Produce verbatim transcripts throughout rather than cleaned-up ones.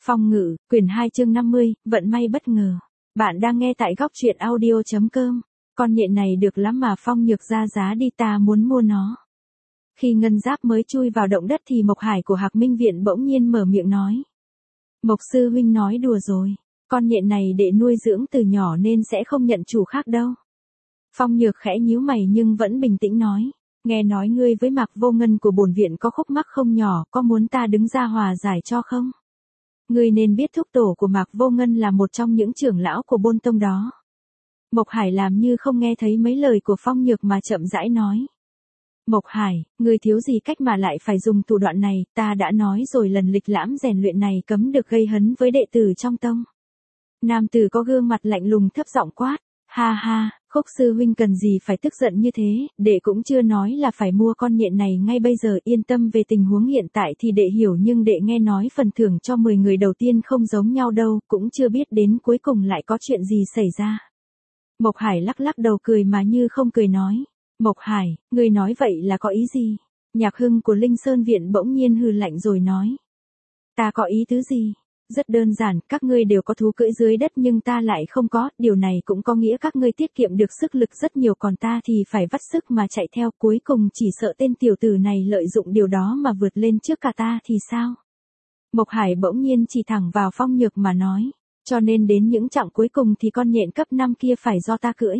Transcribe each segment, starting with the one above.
Phong ngự, quyển hai chương năm mươi, vận may bất ngờ. Bạn đang nghe tại góc truyện audio chấm com. Con nhện này được lắm mà Phong Nhược ra giá đi, ta muốn mua nó. Khi Ngân Giáp mới chui vào động đất thì Mộc Hải của Hạc Minh Viện bỗng nhiên mở miệng nói. Mộc sư huynh nói đùa rồi, con nhện này đệ nuôi dưỡng từ nhỏ nên sẽ không nhận chủ khác đâu. Phong Nhược khẽ nhíu mày nhưng vẫn bình tĩnh nói. Nghe nói ngươi với Mạc Vô Ngân của bổn viện có khúc mắc không nhỏ, có muốn ta đứng ra hòa giải cho không? Ngươi nên biết thúc tổ của Mạc Vô Ngân là một trong những trưởng lão của Bôn Tông đó. Mộc Hải làm như không nghe thấy mấy lời của Phong Nhược mà chậm rãi nói. Mộc Hải, ngươi thiếu gì cách mà lại phải dùng thủ đoạn này, ta đã nói rồi, lần lịch lãm rèn luyện này cấm được gây hấn với đệ tử trong tông. Nam tử có gương mặt lạnh lùng thấp giọng quát. Ha ha, Khúc sư huynh cần gì phải tức giận như thế, đệ cũng chưa nói là phải mua con nhện này ngay bây giờ, yên tâm, về tình huống hiện tại thì đệ hiểu, nhưng đệ nghe nói phần thưởng cho mười người đầu tiên không giống nhau đâu, cũng chưa biết đến cuối cùng lại có chuyện gì xảy ra. Mộc Hải lắc lắc đầu cười mà như không cười nói. Mộc Hải, ngươi nói vậy là có ý gì? Nhạc Hưng của Linh Sơn Viện bỗng nhiên hừ lạnh rồi nói. Ta có ý tứ gì? Rất đơn giản, các ngươi đều có thú cưỡi dưới đất nhưng ta lại không có, điều này cũng có nghĩa các ngươi tiết kiệm được sức lực rất nhiều, còn ta thì phải vắt sức mà chạy theo, cuối cùng chỉ sợ tên tiểu tử này lợi dụng điều đó mà vượt lên trước cả ta thì sao? Mộc Hải bỗng nhiên chỉ thẳng vào Phong Nhược mà nói, cho nên đến những chặng cuối cùng thì con nhện cấp năm kia phải do ta cưỡi.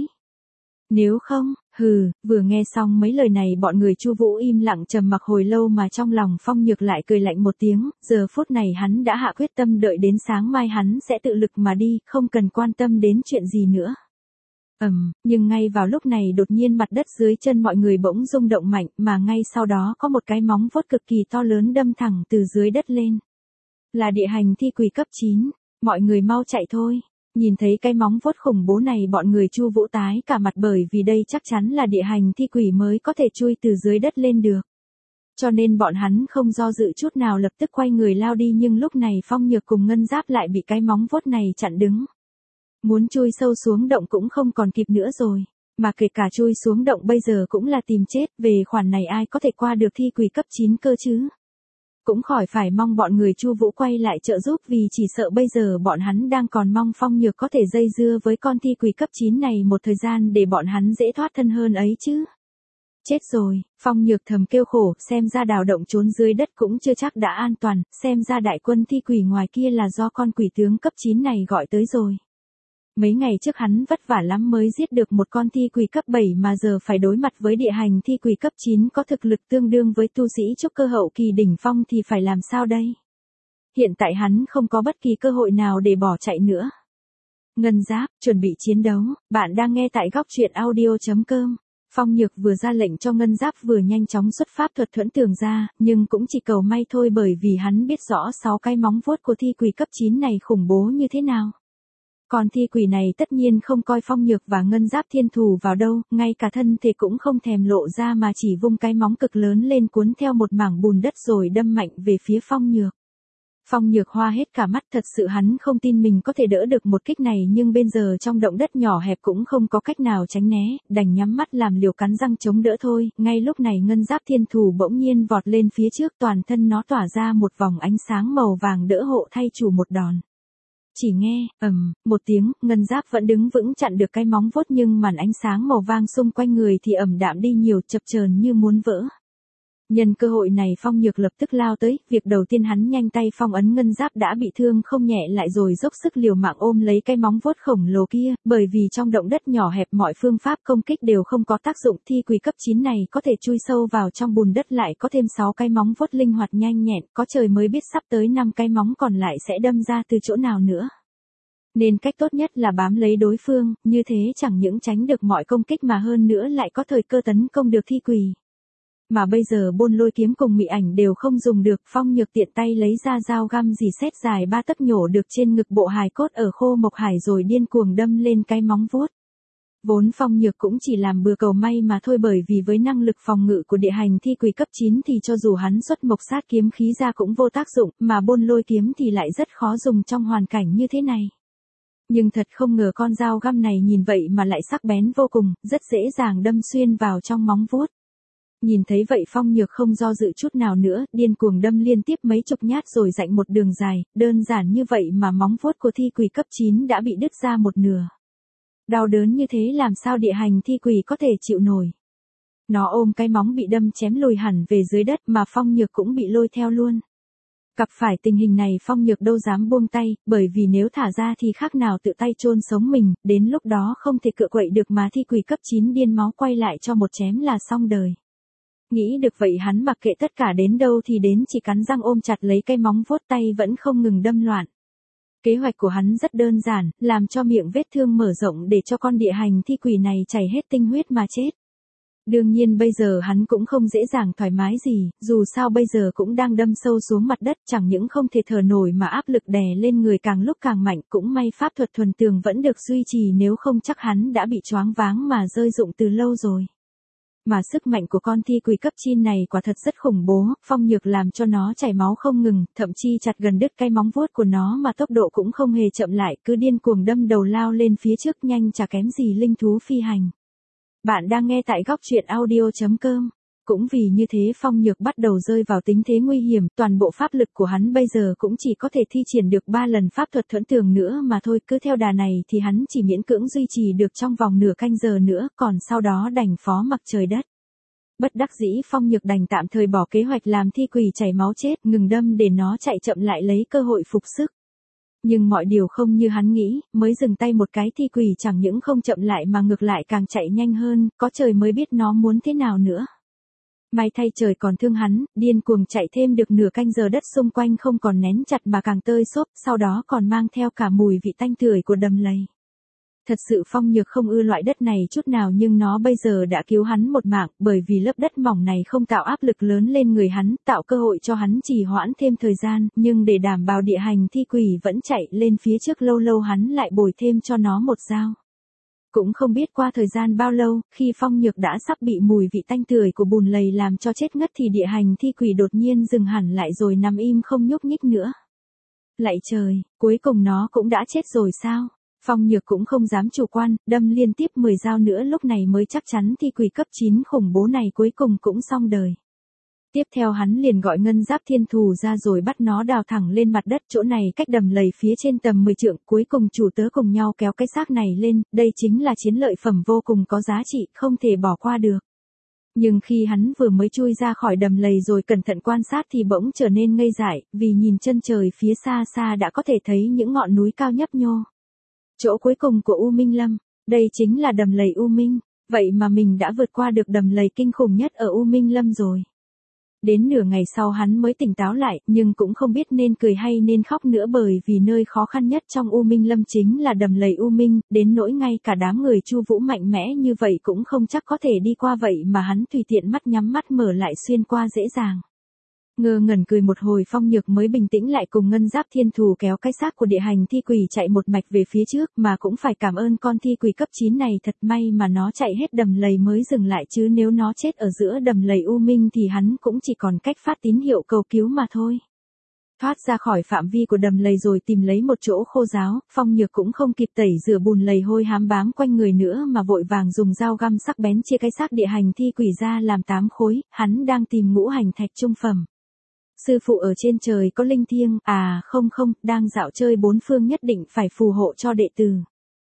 Nếu không, hừ, vừa nghe xong mấy lời này bọn người Chu Vũ im lặng trầm mặc hồi lâu mà trong lòng Phong Nhược lại cười lạnh một tiếng, giờ phút này hắn đã hạ quyết tâm, đợi đến sáng mai hắn sẽ tự lực mà đi, không cần quan tâm đến chuyện gì nữa. Ầm, um, nhưng ngay vào lúc này đột nhiên mặt đất dưới chân mọi người bỗng rung động mạnh, mà ngay sau đó có một cái móng vuốt cực kỳ to lớn đâm thẳng từ dưới đất lên. Là địa hành thi quỷ cấp chín, mọi người mau chạy thôi. Nhìn thấy cái móng vuốt khủng bố này bọn người Chu Vũ tái cả mặt, bởi vì đây chắc chắn là địa hành thi quỷ mới có thể chui từ dưới đất lên được. Cho nên bọn hắn không do dự chút nào lập tức quay người lao đi, nhưng lúc này Phong Nhược cùng Ngân Giáp lại bị cái móng vuốt này chặn đứng. Muốn chui sâu xuống động cũng không còn kịp nữa rồi, mà kể cả chui xuống động bây giờ cũng là tìm chết, về khoản này ai có thể qua được thi quỷ cấp chín cơ chứ? Cũng khỏi phải mong bọn người Chu Vũ quay lại trợ giúp, vì chỉ sợ bây giờ bọn hắn đang còn mong Phong Nhược có thể dây dưa với con thi quỷ cấp chín này một thời gian để bọn hắn dễ thoát thân hơn ấy chứ. Chết rồi, Phong Nhược thầm kêu khổ, xem ra đào động trốn dưới đất cũng chưa chắc đã an toàn, xem ra đại quân thi quỷ ngoài kia là do con quỷ tướng cấp chín này gọi tới rồi. Mấy ngày trước hắn vất vả lắm mới giết được một con thi quỷ cấp bảy, mà giờ phải đối mặt với địa hành thi quỷ cấp chín có thực lực tương đương với tu sĩ trúc cơ hậu kỳ đỉnh phong thì phải làm sao đây? Hiện tại hắn không có bất kỳ cơ hội nào để bỏ chạy nữa. Ngân Giáp, chuẩn bị chiến đấu, bạn đang nghe tại góc truyện audio chấm com. Phong Nhược vừa ra lệnh cho Ngân Giáp vừa nhanh chóng xuất pháp thuật thuẫn tường ra, nhưng cũng chỉ cầu may thôi, bởi vì hắn biết rõ sáu cái móng vuốt của thi quỷ cấp chín này khủng bố như thế nào. Còn thi quỷ này tất nhiên không coi Phong Nhược và Ngân Giáp thiên thù vào đâu, ngay cả thân thể cũng không thèm lộ ra mà chỉ vung cái móng cực lớn lên cuốn theo một mảng bùn đất rồi đâm mạnh về phía Phong Nhược. Phong Nhược hoa hết cả mắt, thật sự hắn không tin mình có thể đỡ được một kích này, nhưng bây giờ trong động đất nhỏ hẹp cũng không có cách nào tránh né, đành nhắm mắt làm liều cắn răng chống đỡ thôi. Ngay lúc này Ngân Giáp thiên thù bỗng nhiên vọt lên phía trước, toàn thân nó tỏa ra một vòng ánh sáng màu vàng đỡ hộ thay chủ một đòn. Chỉ nghe, ầm, um, một tiếng, Ngân Giáp vẫn đứng vững chặn được cái móng vuốt, nhưng màn ánh sáng màu vàng xung quanh người thì ẩm đạm đi nhiều, chập chờn như muốn vỡ. Nhân cơ hội này Phong Nhược lập tức lao tới, việc đầu tiên hắn nhanh tay phong ấn Ngân Giáp đã bị thương không nhẹ lại, rồi dốc sức liều mạng ôm lấy cái móng vuốt khổng lồ kia, bởi vì trong động đất nhỏ hẹp mọi phương pháp công kích đều không có tác dụng, thi quỷ cấp chín này có thể chui sâu vào trong bùn đất, lại có thêm sáu cái móng vuốt linh hoạt nhanh nhẹn, có trời mới biết sắp tới năm cái móng còn lại sẽ đâm ra từ chỗ nào nữa. Nên cách tốt nhất là bám lấy đối phương, như thế chẳng những tránh được mọi công kích mà hơn nữa lại có thời cơ tấn công được thi quỷ. Mà bây giờ Bôn Lôi kiếm cùng Mị Ảnh đều không dùng được, Phong Nhược tiện tay lấy ra dao găm dì xét dài ba tấc nhổ được trên ngực bộ hài cốt ở khô Mộc Hải rồi điên cuồng đâm lên cái móng vuốt. Vốn Phong Nhược cũng chỉ làm bừa cầu may mà thôi, bởi vì với năng lực phòng ngự của địa hành thi quỷ cấp chín thì cho dù hắn xuất Mộc Sát kiếm khí ra cũng vô tác dụng, mà Bôn Lôi kiếm thì lại rất khó dùng trong hoàn cảnh như thế này. Nhưng thật không ngờ con dao găm này nhìn vậy mà lại sắc bén vô cùng, rất dễ dàng đâm xuyên vào trong móng vuốt. Nhìn thấy vậy Phong Nhược không do dự chút nào nữa, điên cuồng đâm liên tiếp mấy chục nhát rồi dạnh một đường dài, đơn giản như vậy mà móng vuốt của thi quỷ cấp chín đã bị đứt ra một nửa. Đau đớn như thế làm sao địa hành thi quỷ có thể chịu nổi. Nó ôm cái móng bị đâm chém lùi hẳn về dưới đất mà Phong Nhược cũng bị lôi theo luôn. Gặp phải tình hình này Phong Nhược đâu dám buông tay, bởi vì nếu thả ra thì khác nào tự tay chôn sống mình, đến lúc đó không thể cựa quậy được mà thi quỷ cấp chín điên máu quay lại cho một chém là xong đời. Nghĩ được vậy hắn mặc kệ tất cả đến đâu thì đến, chỉ cắn răng ôm chặt lấy cây móng vuốt, tay vẫn không ngừng đâm loạn. Kế hoạch của hắn rất đơn giản, làm cho miệng vết thương mở rộng để cho con địa hành thi quỷ này chảy hết tinh huyết mà chết. Đương nhiên bây giờ hắn cũng không dễ dàng thoải mái gì, dù sao bây giờ cũng đang đâm sâu xuống mặt đất, chẳng những không thể thở nổi mà áp lực đè lên người càng lúc càng mạnh, cũng may pháp thuật thuần tường vẫn được duy trì, nếu không chắc hắn đã bị choáng váng mà rơi rụng từ lâu rồi. Mà sức mạnh của con thi quỷ cấp chín này quả thật rất khủng bố, Phong Nhược làm cho nó chảy máu không ngừng, thậm chí chặt gần đứt cái móng vuốt của nó mà tốc độ cũng không hề chậm lại, cứ điên cuồng đâm đầu lao lên phía trước, nhanh chả kém gì linh thú phi hành. Bạn đang nghe tại góc truyện audio chấm com. Cũng vì như thế Phong Nhược bắt đầu rơi vào tình thế nguy hiểm, toàn bộ pháp lực của hắn bây giờ cũng chỉ có thể thi triển được ba lần pháp thuật thuẫn tường nữa mà thôi, cứ theo đà này thì hắn chỉ miễn cưỡng duy trì được trong vòng nửa canh giờ nữa, còn sau đó đành phó mặc trời đất. Bất đắc dĩ Phong Nhược đành tạm thời bỏ kế hoạch làm thi quỷ chảy máu chết, ngừng đâm để nó chạy chậm lại lấy cơ hội phục sức. Nhưng mọi điều không như hắn nghĩ, mới dừng tay một cái thi quỷ chẳng những không chậm lại mà ngược lại càng chạy nhanh hơn, có trời mới biết nó muốn thế nào nữa. May thay trời còn thương hắn, điên cuồng chạy thêm được nửa canh giờ, đất xung quanh không còn nén chặt mà càng tơi xốp, sau đó còn mang theo cả mùi vị tanh tưởi của đầm lầy. Thật sự Phong Nhược không ưa loại đất này chút nào, nhưng nó bây giờ đã cứu hắn một mạng, bởi vì lớp đất mỏng này không tạo áp lực lớn lên người hắn, tạo cơ hội cho hắn trì hoãn thêm thời gian, nhưng để đảm bảo địa hành thi quỷ vẫn chạy lên phía trước lâu lâu hắn lại bồi thêm cho nó một dao. Cũng không biết qua thời gian bao lâu, khi Phong Nhược đã sắp bị mùi vị tanh tưởi của bùn lầy làm cho chết ngất thì địa hành thi quỷ đột nhiên dừng hẳn lại rồi nằm im không nhúc nhích nữa. Lạy trời, cuối cùng nó cũng đã chết rồi sao? Phong Nhược cũng không dám chủ quan, đâm liên tiếp mười dao nữa lúc này mới chắc chắn thi quỷ cấp chín khủng bố này cuối cùng cũng xong đời. Tiếp theo hắn liền gọi ngân giáp thiên thù ra rồi bắt nó đào thẳng lên mặt đất, chỗ này cách đầm lầy phía trên tầm mười trượng, cuối cùng chủ tớ cùng nhau kéo cái xác này lên, đây chính là chiến lợi phẩm vô cùng có giá trị, không thể bỏ qua được. Nhưng khi hắn vừa mới chui ra khỏi đầm lầy rồi cẩn thận quan sát thì bỗng trở nên ngây dại, vì nhìn chân trời phía xa xa đã có thể thấy những ngọn núi cao nhấp nhô. Chỗ cuối cùng của U Minh Lâm, đây chính là đầm lầy U Minh, vậy mà mình đã vượt qua được đầm lầy kinh khủng nhất ở U Minh Lâm rồi. Đến nửa ngày sau hắn mới tỉnh táo lại, nhưng cũng không biết nên cười hay nên khóc nữa, bởi vì nơi khó khăn nhất trong U Minh Lâm chính là đầm lầy U Minh, đến nỗi ngay cả đám người Chu Vũ mạnh mẽ như vậy cũng không chắc có thể đi qua, vậy mà hắn tùy tiện mắt nhắm mắt mở lại xuyên qua dễ dàng. Ngơ ngẩn cười một hồi Phong Nhược mới bình tĩnh lại, cùng ngân giáp thiên thù kéo cái xác của địa hành thi quỷ chạy một mạch về phía trước, mà cũng phải cảm ơn con thi quỷ cấp chín này, thật may mà nó chạy hết đầm lầy mới dừng lại, chứ nếu nó chết ở giữa đầm lầy U Minh thì hắn cũng chỉ còn cách phát tín hiệu cầu cứu mà thôi. Thoát ra khỏi phạm vi của đầm lầy rồi tìm lấy một chỗ khô ráo, Phong Nhược cũng không kịp tẩy rửa bùn lầy hôi hám bám quanh người nữa mà vội vàng dùng dao găm sắc bén chia cái xác địa hành thi quỷ ra làm tám khối, hắn đang tìm ngũ hành thạch trung phẩm. Sư phụ ở trên trời có linh thiêng, à không không, đang dạo chơi bốn phương nhất định phải phù hộ cho đệ tử.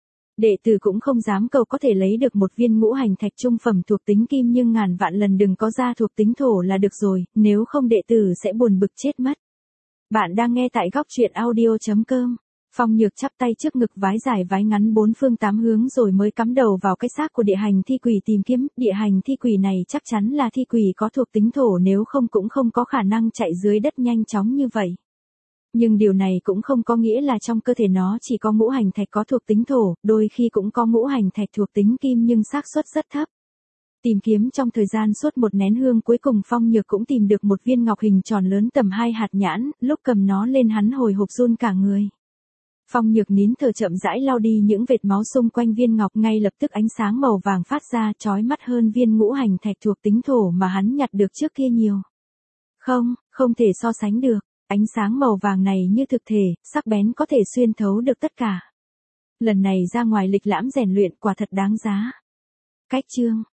Đệ tử cũng không dám cầu có thể lấy được một viên ngũ hành thạch trung phẩm thuộc tính kim, nhưng ngàn vạn lần đừng có ra thuộc tính thổ là được rồi, nếu không đệ tử sẽ buồn bực chết mất. Bạn đang nghe tại góc truyện audio chấm com. Phong Nhược chắp tay trước ngực, vái dài vái ngắn bốn phương tám hướng rồi mới cắm đầu vào cái xác của địa hành thi quỷ tìm kiếm. Địa hành thi quỷ này chắc chắn là thi quỷ có thuộc tính thổ, nếu không cũng không có khả năng chạy dưới đất nhanh chóng như vậy. Nhưng điều này cũng không có nghĩa là trong cơ thể nó chỉ có ngũ hành thạch có thuộc tính thổ, đôi khi cũng có ngũ hành thạch thuộc tính kim nhưng xác suất rất thấp. Tìm kiếm trong thời gian suốt một nén hương, cuối cùng Phong Nhược cũng tìm được một viên ngọc hình tròn lớn tầm hai hạt nhãn, lúc cầm nó lên hắn hồi hộp run cả người. Phong Nhược nín thở chậm rãi lau đi những vệt máu xung quanh viên ngọc, ngay lập tức ánh sáng màu vàng phát ra, chói mắt hơn viên ngũ hành thạch thuộc tính thổ mà hắn nhặt được trước kia nhiều. Không, không thể so sánh được, ánh sáng màu vàng này như thực thể, sắc bén có thể xuyên thấu được tất cả. Lần này ra ngoài lịch lãm rèn luyện quả thật đáng giá. Cách chương